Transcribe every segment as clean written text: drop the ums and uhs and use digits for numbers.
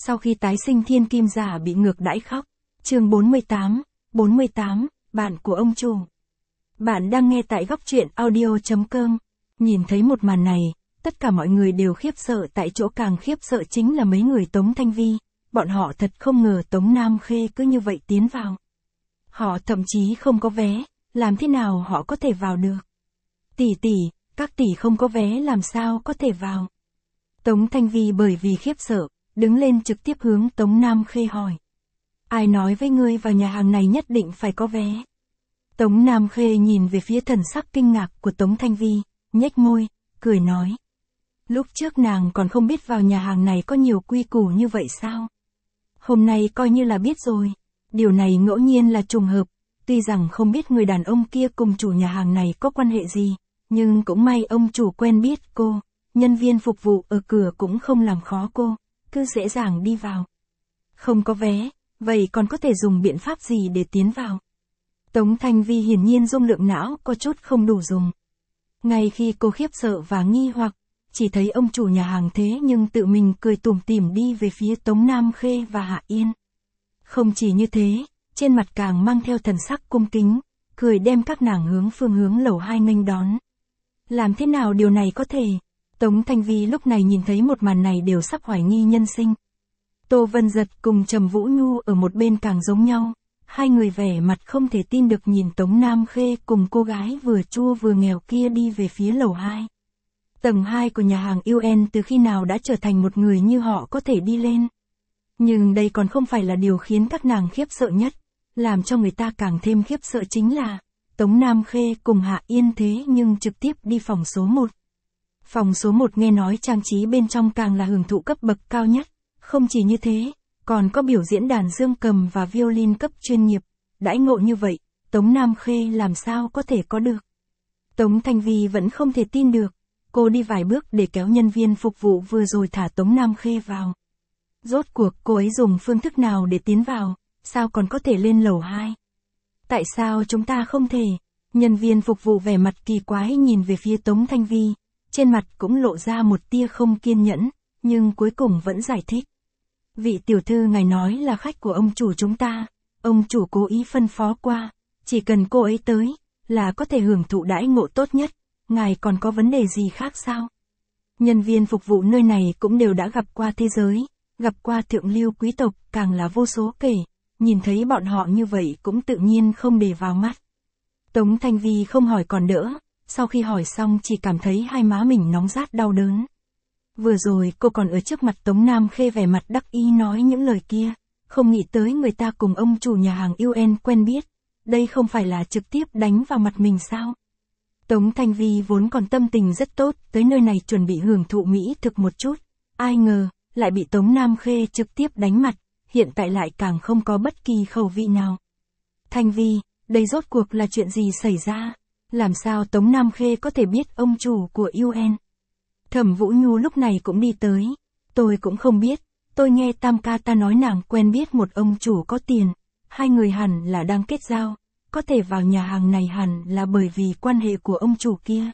Sau khi tái sinh thiên kim giả bị ngược đãi khóc. Chương 48, bạn của ông chủ. Bạn đang nghe tại góc truyện audio.com. Nhìn thấy một màn này, tất cả mọi người đều khiếp sợ, tại chỗ càng khiếp sợ chính là mấy người Tống Thanh Vi. Bọn họ thật không ngờ Tống Nam Khê cứ như vậy tiến vào. Họ thậm chí không có vé, làm thế nào họ có thể vào được? Tỷ, các tỷ không có vé làm sao có thể vào? Tống Thanh Vi bởi vì khiếp sợ, đứng lên trực tiếp hướng Tống Nam Khê hỏi. Ai nói với ngươi vào nhà hàng này nhất định phải có vé? Tống Nam Khê nhìn về phía thần sắc kinh ngạc của Tống Thanh Vi, nhếch môi, cười nói. Lúc trước nàng còn không biết vào nhà hàng này có nhiều quy củ như vậy sao? Hôm nay coi như là biết rồi. Điều này ngẫu nhiên là trùng hợp, tuy rằng không biết người đàn ông kia cùng chủ nhà hàng này có quan hệ gì, nhưng cũng may ông chủ quen biết cô, nhân viên phục vụ ở cửa cũng không làm khó cô, cứ dễ dàng đi vào. Không có vé, vậy còn có thể dùng biện pháp gì để tiến vào? Tống Thanh Vi hiển nhiên dung lượng não có chút không đủ dùng. Ngay khi cô khiếp sợ và nghi hoặc, chỉ thấy ông chủ nhà hàng thế nhưng tự mình cười tủm tỉm đi về phía Tống Nam Khê và Hạ Yên. Không chỉ như thế, trên mặt càng mang theo thần sắc cung kính, cười đem các nàng hướng phương hướng lầu 2 nghênh đón. Làm thế nào điều này có thể? Tống Thanh Vi lúc này nhìn thấy một màn này đều sắp hoài nghi nhân sinh. Tô Vân Giật cùng Trầm Vũ Nhu ở một bên càng giống nhau, hai người vẻ mặt không thể tin được nhìn Tống Nam Khê cùng cô gái vừa chua vừa nghèo kia đi về phía lầu 2. Tầng 2 của nhà hàng UN từ khi nào đã trở thành một người như họ có thể đi lên. Nhưng đây còn không phải là điều khiến các nàng khiếp sợ nhất, làm cho người ta càng thêm khiếp sợ chính là, Tống Nam Khê cùng Hạ Yên thế nhưng trực tiếp đi phòng số 1. Phòng số 1 nghe nói trang trí bên trong càng là hưởng thụ cấp bậc cao nhất, không chỉ như thế, còn có biểu diễn đàn dương cầm và violin cấp chuyên nghiệp, đãi ngộ như vậy, Tống Nam Khê làm sao có thể có được. Tống Thanh Vi vẫn không thể tin được, cô đi vài bước để kéo nhân viên phục vụ vừa rồi thả Tống Nam Khê vào. Rốt cuộc cô ấy dùng phương thức nào để tiến vào, sao còn có thể lên lầu 2? Tại sao chúng ta không thể? Nhân viên phục vụ vẻ mặt kỳ quái nhìn về phía Tống Thanh Vi, trên mặt cũng lộ ra một tia không kiên nhẫn, nhưng cuối cùng vẫn giải thích. Vị tiểu thư ngài nói là khách của ông chủ chúng ta, ông chủ cố ý phân phó qua, chỉ cần cô ấy tới, là có thể hưởng thụ đãi ngộ tốt nhất, ngài còn có vấn đề gì khác sao? Nhân viên phục vụ nơi này cũng đều đã gặp qua thế giới, gặp qua thượng lưu quý tộc, càng là vô số kể, nhìn thấy bọn họ như vậy cũng tự nhiên không để vào mắt. Tống Thanh Vi không hỏi còn đỡ, sau khi hỏi xong chỉ cảm thấy hai má mình nóng rát đau đớn. Vừa rồi cô còn ở trước mặt Tống Nam Khê vẻ mặt đắc ý nói những lời kia, không nghĩ tới người ta cùng ông chủ nhà hàng UN quen biết, đây không phải là trực tiếp đánh vào mặt mình sao? Tống Thanh Vi vốn còn tâm tình rất tốt, tới nơi này chuẩn bị hưởng thụ mỹ thực một chút, ai ngờ, lại bị Tống Nam Khê trực tiếp đánh mặt, hiện tại lại càng không có bất kỳ khẩu vị nào. Thanh Vi, đây rốt cuộc là chuyện gì xảy ra? Làm sao Tống Nam Khê có thể biết ông chủ của UN? Thẩm Vũ Nhu lúc này cũng đi tới. Tôi cũng không biết, tôi nghe Tam ca ta nói nàng quen biết một ông chủ có tiền, hai người hẳn là đang kết giao, có thể vào nhà hàng này hẳn là bởi vì quan hệ của ông chủ kia.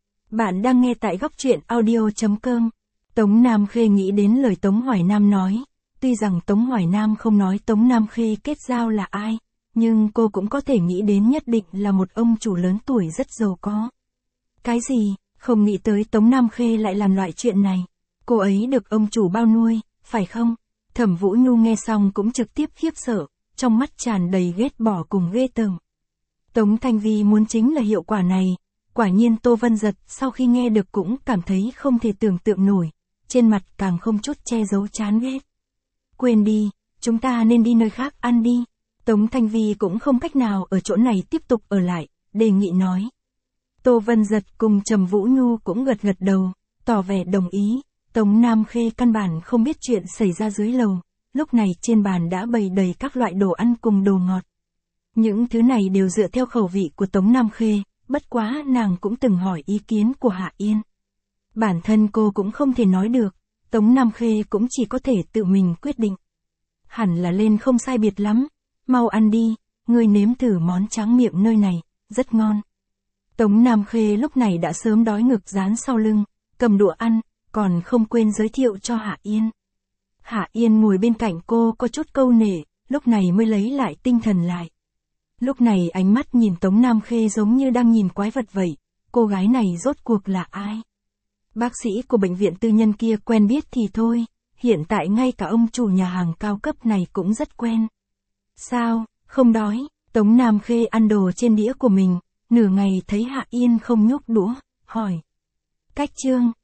Bạn đang nghe tại góc truyện audio.com. Tống Nam Khê nghĩ đến lời Tống Hoài Nam nói, tuy rằng Tống Hoài Nam không nói Tống Nam Khê kết giao là ai, nhưng cô cũng có thể nghĩ đến nhất định là một ông chủ lớn tuổi rất giàu có. Cái gì? Không nghĩ tới Tống Nam Khê lại làm loại chuyện này. Cô ấy được ông chủ bao nuôi, phải không? Thẩm Vũ Nhu nghe xong cũng trực tiếp khiếp sợ, trong mắt tràn đầy ghét bỏ cùng ghê tởm. Tống Thanh Vi muốn chính là hiệu quả này. Quả nhiên Tô Vân Giật sau khi nghe được cũng cảm thấy không thể tưởng tượng nổi, trên mặt càng không chút che giấu chán ghét. Quên đi, chúng ta nên đi nơi khác ăn đi. Tống Thanh Vi cũng không cách nào ở chỗ này tiếp tục ở lại, đề nghị nói. Tô Vân Giật cùng Trầm Vũ Nhu cũng gật gật đầu, tỏ vẻ đồng ý. Tống Nam Khê căn bản không biết chuyện xảy ra dưới lầu, lúc này trên bàn đã bày đầy các loại đồ ăn cùng đồ ngọt. Những thứ này đều dựa theo khẩu vị của Tống Nam Khê, bất quá nàng cũng từng hỏi ý kiến của Hạ Yên. Bản thân cô cũng không thể nói được, Tống Nam Khê cũng chỉ có thể tự mình quyết định. Hẳn là lên không sai biệt lắm, mau ăn đi, ngươi nếm thử món tráng miệng nơi này, rất ngon. Tống Nam Khê lúc này đã sớm đói ngực dán sau lưng, cầm đũa ăn, còn không quên giới thiệu cho Hạ Yên. Hạ Yên ngồi bên cạnh cô có chút câu nể, lúc này mới lấy lại tinh thần lại. Lúc này ánh mắt nhìn Tống Nam Khê giống như đang nhìn quái vật vậy, cô gái này rốt cuộc là ai? Bác sĩ của bệnh viện tư nhân kia quen biết thì thôi, hiện tại ngay cả ông chủ nhà hàng cao cấp này cũng rất quen. Sao, không đói? Tống Nam Khê ăn đồ trên đĩa của mình, nửa ngày thấy Hạ Yên không nhúc đũa, hỏi. Cách Trương,